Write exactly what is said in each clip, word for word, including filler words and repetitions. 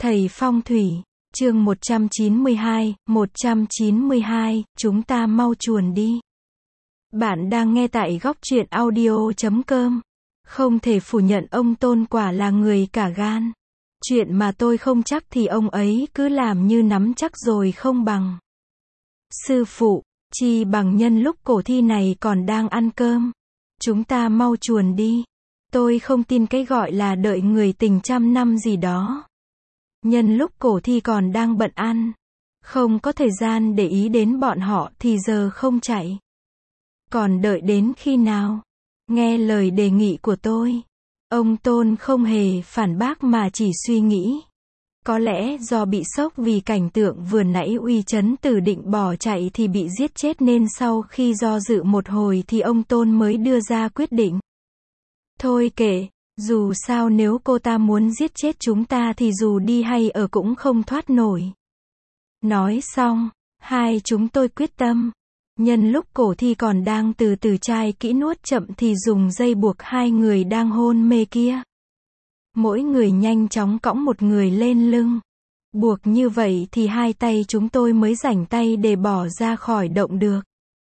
Thầy phong thủy, chương một trăm chín mươi hai, một trăm chín mươi hai, chúng ta mau chuồn đi. Bạn đang nghe tại góc truyện audio chấm com. Không thể phủ nhận ông Tôn quả là người cả gan. Chuyện mà tôi không chắc thì ông ấy cứ làm như nắm chắc rồi không bằng. Sư phụ, chi bằng nhân lúc cổ thi này còn đang ăn cơm. Chúng ta mau chuồn đi. Tôi không tin cái gọi là đợi người tình trăm năm gì đó. Nhân lúc cổ thi còn đang bận ăn, không có thời gian để ý đến bọn họ thì giờ không chạy. Còn đợi đến khi nào? Nghe lời đề nghị của tôi. Ông Tôn không hề phản bác mà chỉ suy nghĩ. Có lẽ do bị sốc vì cảnh tượng vừa nãy Uy Chấn Tử định bỏ chạy thì bị giết chết nên sau khi do dự một hồi thì ông Tôn mới đưa ra quyết định. Thôi kệ, dù sao nếu cô ta muốn giết chết chúng ta thì dù đi hay ở cũng không thoát nổi. Nói xong, hai chúng tôi quyết tâm. Nhân lúc cổ thi còn đang từ từ chai kỹ nuốt chậm thì dùng dây buộc hai người đang hôn mê kia. Mỗi người nhanh chóng cõng một người lên lưng. Buộc như vậy thì hai tay chúng tôi mới rảnh tay để bỏ ra khỏi động được.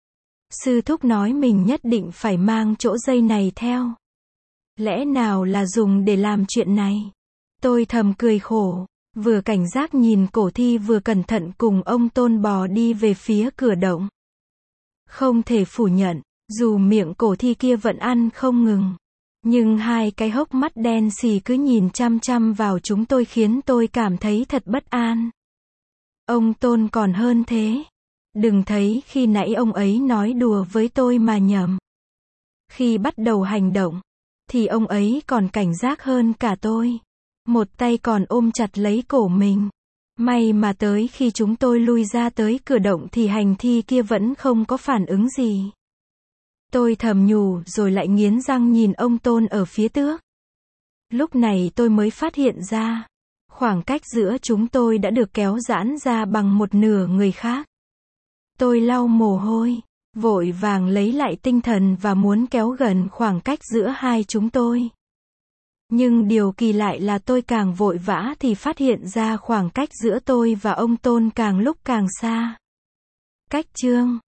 Sư thúc nói mình nhất định phải mang chỗ dây này theo. Lẽ nào là dùng để làm chuyện này? Tôi thầm cười khổ, vừa cảnh giác nhìn cổ thi vừa cẩn thận cùng ông Tôn bò đi về phía cửa động. Không thể phủ nhận, dù miệng cổ thi kia vẫn ăn không ngừng, nhưng hai cái hốc mắt đen xì cứ nhìn chăm chăm vào chúng tôi khiến tôi cảm thấy thật bất an. Ông Tôn còn hơn thế. Đừng thấy khi nãy ông ấy nói đùa với tôi mà nhầm. Khi bắt đầu hành động, thì ông ấy còn cảnh giác hơn cả tôi. Một tay còn ôm chặt lấy cổ mình. May mà tới khi chúng tôi lui ra tới cửa động thì hành thi kia vẫn không có phản ứng gì. Tôi thầm nhủ rồi lại nghiến răng nhìn ông Tôn ở phía trước. Lúc này tôi mới phát hiện ra, khoảng cách giữa chúng tôi đã được kéo giãn ra bằng một nửa người khác. Tôi lau mồ hôi, vội vàng lấy lại tinh thần và muốn kéo gần khoảng cách giữa hai chúng tôi. Nhưng điều kỳ lạ là tôi càng vội vã thì phát hiện ra khoảng cách giữa tôi và ông Tôn càng lúc càng xa. Cách chương